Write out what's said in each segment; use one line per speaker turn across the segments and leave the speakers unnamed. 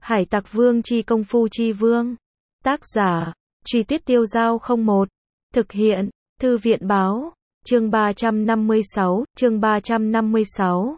Hải Tặc Vương chi công phu chi vương. Tác giả, Truy Tuyết Tiêu Dao 01. Thực hiện, Thư viện báo. Chương 356, chương 356.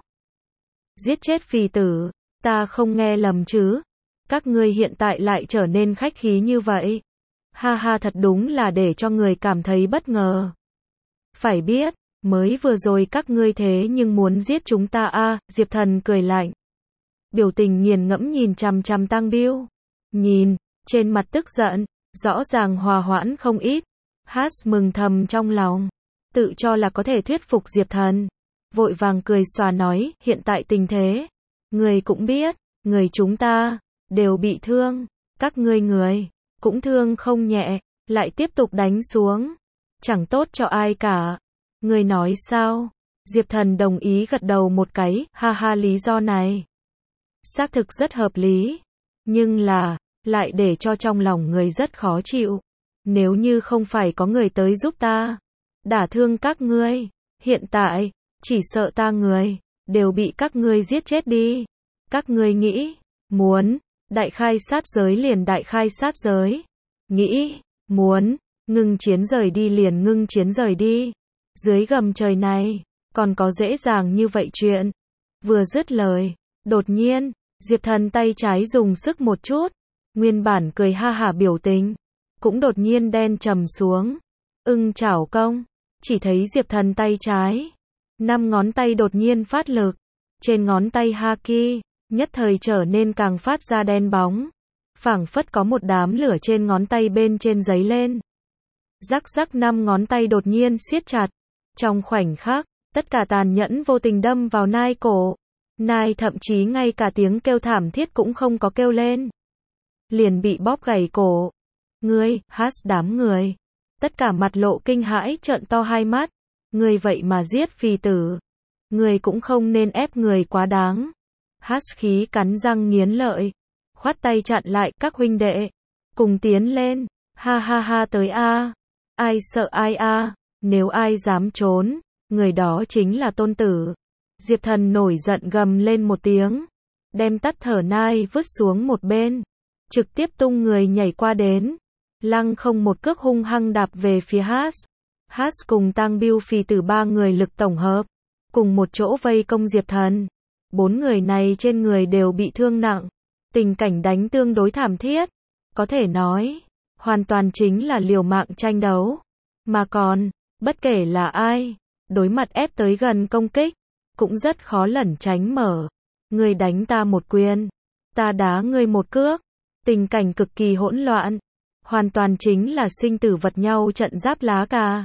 Giết chết phì tử, ta không nghe lầm chứ? Các ngươi hiện tại lại trở nên khách khí như vậy. Ha ha, thật đúng là để cho người cảm thấy bất ngờ. Phải biết, mới vừa rồi các ngươi thế nhưng muốn giết chúng ta à? Diệp Thần cười lạnh. Biểu tình nghiền ngẫm nhìn chằm chằm Tăng Biêu. Nhìn, trên mặt tức giận, rõ ràng hòa hoãn không ít. Hát mừng thầm trong lòng, tự cho là có thể thuyết phục Diệp Thần. Vội vàng cười xòa nói, hiện tại tình thế, người cũng biết, người chúng ta đều bị thương, các ngươi người cũng thương không nhẹ, lại tiếp tục đánh xuống, chẳng tốt cho ai cả. Người nói sao? Diệp Thần đồng ý gật đầu một cái, ha ha, lý do này xác thực rất hợp lý, nhưng là lại để cho trong lòng người rất khó chịu. Nếu như không phải có người tới giúp ta đả thương các ngươi, hiện tại chỉ sợ ta người đều bị các ngươi giết chết đi. Các ngươi nghĩ muốn đại khai sát giới liền đại khai sát giới, nghĩ muốn ngưng chiến rời đi liền ngưng chiến rời đi. Dưới gầm trời này còn có dễ dàng như vậy chuyện? Vừa dứt lời, đột nhiên Diệp Thần tay trái dùng sức một chút, nguyên bản cười ha hả biểu tình cũng đột nhiên đen trầm xuống. Chảo công, chỉ thấy Diệp Thần tay trái, 5 ngón tay đột nhiên phát lực, trên ngón tay haki nhất thời trở nên càng phát ra đen bóng, phảng phất có một đám lửa trên ngón tay bên trên giấy lên. Rắc rắc, 5 ngón tay đột nhiên siết chặt, trong khoảnh khắc, tất cả tàn nhẫn vô tình đâm vào nai cổ. Nai thậm chí ngay cả tiếng kêu thảm thiết cũng không có kêu lên, liền bị bóp gãy cổ. Ngươi, hát, đám người tất cả mặt lộ kinh hãi trợn to hai mắt. Ngươi vậy mà giết phì tử, ngươi cũng không nên ép người quá đáng. Hát khí cắn răng nghiến lợi, khoát tay chặn lại, các huynh đệ cùng tiến lên, ha ha ha, tới a. Ai sợ ai a, nếu ai dám trốn, người đó chính là tôn tử. Diệp Thần nổi giận gầm lên một tiếng, đem tắt thở nai vứt xuống một bên, trực tiếp tung người nhảy qua đến, lăng không một cước hung hăng đạp về phía Hát. Hát cùng Tăng Biêu phì tử 3 người lực tổng hợp, cùng một chỗ vây công Diệp Thần. 4 người này trên người đều bị thương nặng, tình cảnh đánh tương đối thảm thiết, có thể nói, hoàn toàn chính là liều mạng tranh đấu. Mà còn, bất kể là ai, đối mặt ép tới gần công kích, cũng rất khó lẩn tránh mở. Ngươi đánh ta một quyền, ta đá ngươi một cước, tình cảnh cực kỳ hỗn loạn, hoàn toàn chính là sinh tử vật nhau trận giáp lá cà.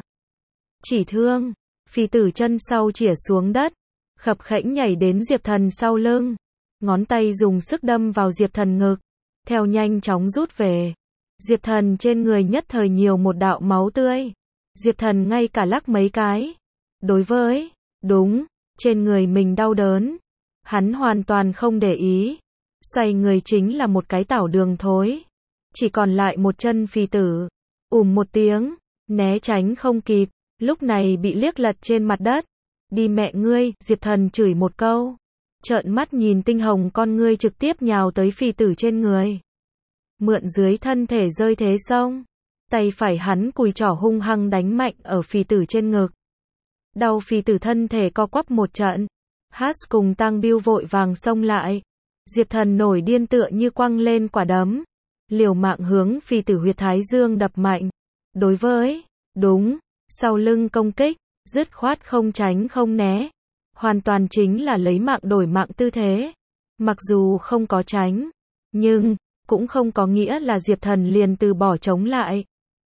Chỉ thương, phì tử chân sau chĩa xuống đất, khập khẽnh nhảy đến Diệp Thần sau lưng, ngón tay dùng sức đâm vào Diệp Thần ngực, theo nhanh chóng rút về. Diệp Thần trên người nhất thời nhiều một đạo máu tươi. Diệp Thần ngay cả lắc mấy cái. Đối với, đúng, trên người mình đau đớn, hắn hoàn toàn không để ý. Xoay người chính là một cái tảo đường thối. Chỉ còn lại một chân phì tử. Một tiếng, né tránh không kịp, lúc này bị liếc lật trên mặt đất. Đi mẹ ngươi, Diệp Thần chửi một câu, trợn mắt nhìn tinh hồng con ngươi trực tiếp nhào tới phì tử trên người. Mượn dưới thân thể rơi thế xong, tay phải hắn cùi trỏ hung hăng đánh mạnh ở phì tử trên ngực. Đau phì tử thân thể co quắp một trận. Hát cùng Tăng Biêu vội vàng xông lại. Diệp Thần nổi điên tựa như quăng lên quả đấm, liều mạng hướng phì tử huyệt thái dương đập mạnh. Đối với, đúng, sau lưng công kích, dứt khoát không tránh không né, hoàn toàn chính là lấy mạng đổi mạng tư thế. Mặc dù không có tránh, nhưng cũng không có nghĩa là Diệp Thần liền từ bỏ chống lại.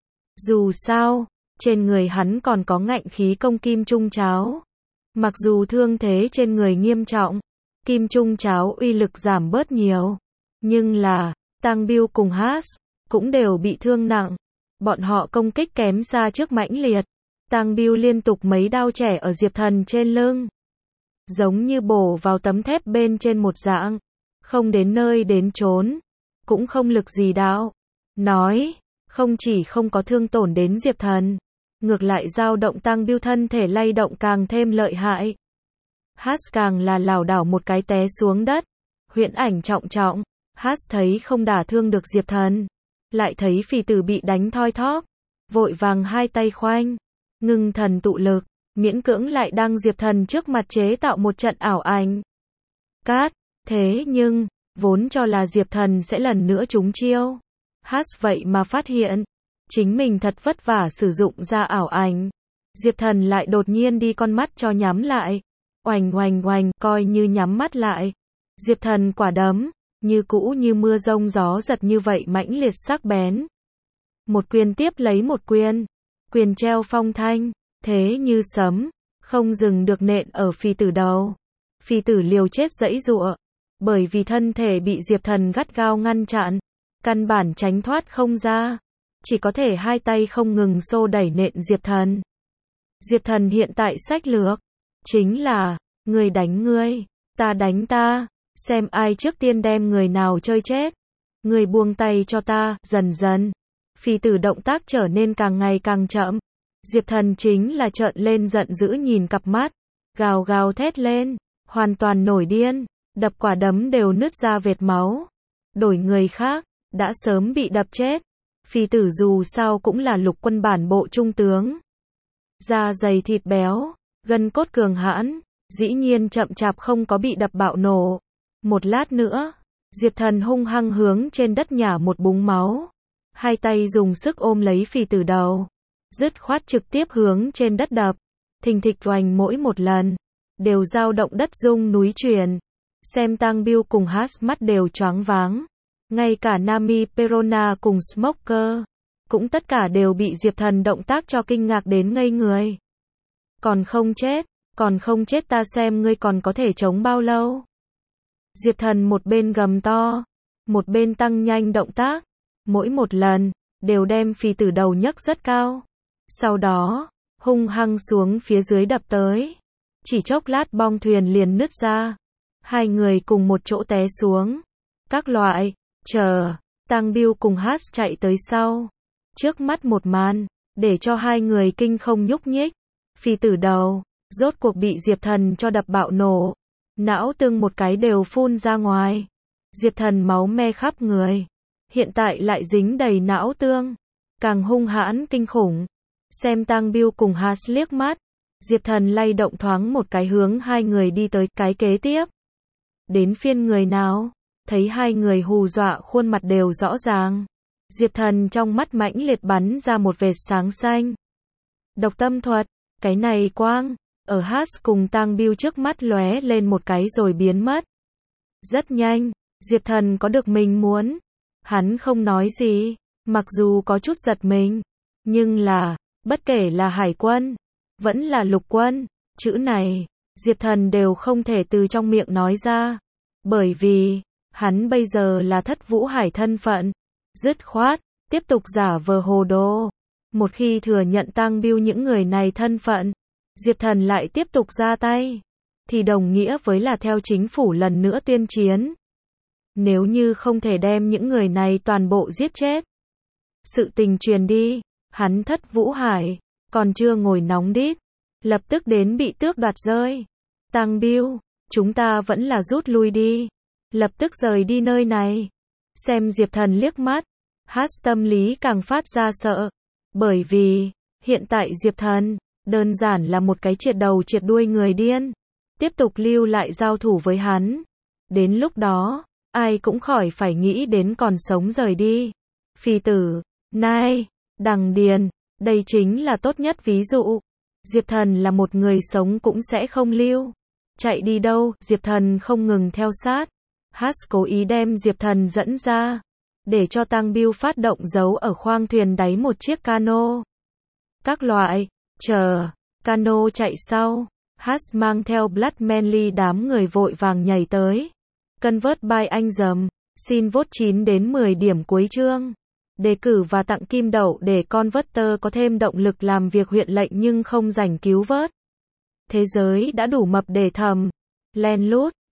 Dù sao, trên người hắn còn có ngạnh khí công kim trung cháo. Mặc dù thương thế trên người nghiêm trọng, kim trung cháo uy lực giảm bớt nhiều, nhưng là Tăng Biêu cùng Hát cũng đều bị thương nặng. Bọn họ công kích kém xa trước mãnh liệt. Tăng Biêu liên tục mấy đao chẻ ở Diệp Thần trên lưng, giống như bổ vào tấm thép bên trên một dạng, không đến nơi đến chốn, cũng không lực gì đạo. Nói, không chỉ không có thương tổn đến Diệp Thần, ngược lại dao động Tăng Biêu thân thể lay động càng thêm lợi hại. Hát càng là lảo đảo một cái té xuống đất, huyễn ảnh trọng trọng, Hát thấy không đả thương được Diệp Thần, lại thấy phì tử bị đánh thoi thóp, vội vàng hai tay khoanh, ngưng thần tụ lực, miễn cưỡng lại đăng Diệp Thần trước mặt chế tạo một trận ảo ảnh. Cát, thế nhưng, vốn cho là Diệp Thần sẽ lần nữa trúng chiêu. Hát vậy mà phát hiện, chính mình thật vất vả sử dụng ra ảo ảnh. Diệp Thần lại đột nhiên đi con mắt cho nhắm lại. Oành oành oành, coi như nhắm mắt lại. Diệp Thần quả đấm, như cũ như mưa rông gió giật như vậy mãnh liệt sắc bén. Một quyền tiếp lấy một quyền. Quyền treo phong thanh, thế như sấm, không dừng được nện ở phì tử đầu. Phì tử liều chết giãy giụa, bởi vì thân thể bị Diệp Thần gắt gao ngăn chặn, căn bản tránh thoát không ra, chỉ có thể hai tay không ngừng xô đẩy nện Diệp Thần. Diệp Thần hiện tại sách lược, chính là, ngươi đánh ngươi, ta đánh ta, xem ai trước tiên đem người nào chơi chết. Ngươi buông tay cho ta, dần dần. Phì tử động tác trở nên càng ngày càng chậm. Diệp Thần chính là trợn lên giận dữ nhìn cặp mắt, gào gào thét lên, hoàn toàn nổi điên, đập quả đấm đều nứt ra vệt máu. Đổi người khác, đã sớm bị đập chết. Phì tử dù sao cũng là lục quân bản bộ trung tướng. Da dày thịt béo, gân cốt cường hãn, dĩ nhiên chậm chạp không có bị đập bạo nổ. Một lát nữa, Diệp Thần hung hăng hướng trên đất nhả một búng máu. Hai tay dùng sức ôm lấy phì tử đầu, dứt khoát trực tiếp hướng trên đất đập. Thình thịch oành mỗi một lần, đều dao động đất rung núi chuyển. Xem Tang Bill cùng Hát mắt đều choáng váng. Ngay cả Nami Perona cùng Smoker, cũng tất cả đều bị Diệp Thần động tác cho kinh ngạc đến ngây người. Còn không chết ta xem ngươi còn có thể chống bao lâu. Diệp Thần một bên gầm to, một bên tăng nhanh động tác, mỗi một lần, đều đem phì tử đầu nhấc rất cao. Sau đó, hung hăng xuống phía dưới đập tới. Chỉ chốc lát bong thuyền liền nứt ra. Hai người cùng một chỗ té xuống. Các loại, chờ, Tang Bill cùng Hát chạy tới sau. Trước mắt một màn, để cho hai người kinh không nhúc nhích. Phì tử đầu, rốt cuộc bị Diệp Thần cho đập bạo nổ. Não tương một cái đều phun ra ngoài. Diệp Thần máu me khắp người. Hiện tại lại dính đầy não tương. Càng hung hãn kinh khủng. Xem Tang Bill cùng Hát liếc mắt. Diệp Thần lay động thoáng một cái hướng hai người đi tới cái kế tiếp. Đến phiên người nào? Thấy hai người hù dọa khuôn mặt đều rõ ràng. Diệp Thần trong mắt mãnh liệt bắn ra một vệt sáng xanh. Độc tâm thuật, cái này quang, ở Hát cùng Tang Bill trước mắt lóe lên một cái rồi biến mất. Rất nhanh, Diệp Thần có được mình muốn. Hắn không nói gì, mặc dù có chút giật mình, nhưng là, bất kể là hải quân, vẫn là lục quân, chữ này, Diệp Thần đều không thể từ trong miệng nói ra. Bởi vì, hắn bây giờ là Thất Vũ Hải thân phận. Dứt khoát, tiếp tục giả vờ hồ đồ. Một khi thừa nhận Tang Bill những người này thân phận, Diệp Thần lại tiếp tục ra tay, thì đồng nghĩa với là theo chính phủ lần nữa tuyên chiến. Nếu như không thể đem những người này toàn bộ giết chết. Sự tình truyền đi, hắn Thất Vũ Hải, còn chưa ngồi nóng đít, lập tức đến bị tước đoạt rơi. Tang Bill, chúng ta vẫn là rút lui đi. Lập tức rời đi nơi này. Xem Diệp Thần liếc mắt, Hát tâm lý càng phát ra sợ. Bởi vì, hiện tại Diệp Thần, đơn giản là một cái triệt đầu triệt đuôi người điên. Tiếp tục lưu lại giao thủ với hắn. Đến lúc đó, ai cũng khỏi phải nghĩ đến còn sống rời đi. Phì tử, Nai, Đằng Điền, đây chính là tốt nhất ví dụ. Diệp Thần là một người sống cũng sẽ không lưu. Chạy đi đâu, Diệp Thần không ngừng theo sát. Hát cố ý đem Diệp Thần dẫn ra, để cho Tang Bill phát động giấu ở khoang thuyền đáy một chiếc cano. Các loại, chờ, cano chạy sau, Hát mang theo Blood Manly đám người vội vàng nhảy tới. Convert by anh dầm, xin vote 9 đến 10 điểm cuối chương. Đề cử và tặng kim đậu để Converter có thêm động lực làm việc huyện lệnh nhưng không rảnh cứu vớt. Thế giới đã đủ mập để thầm, len lút.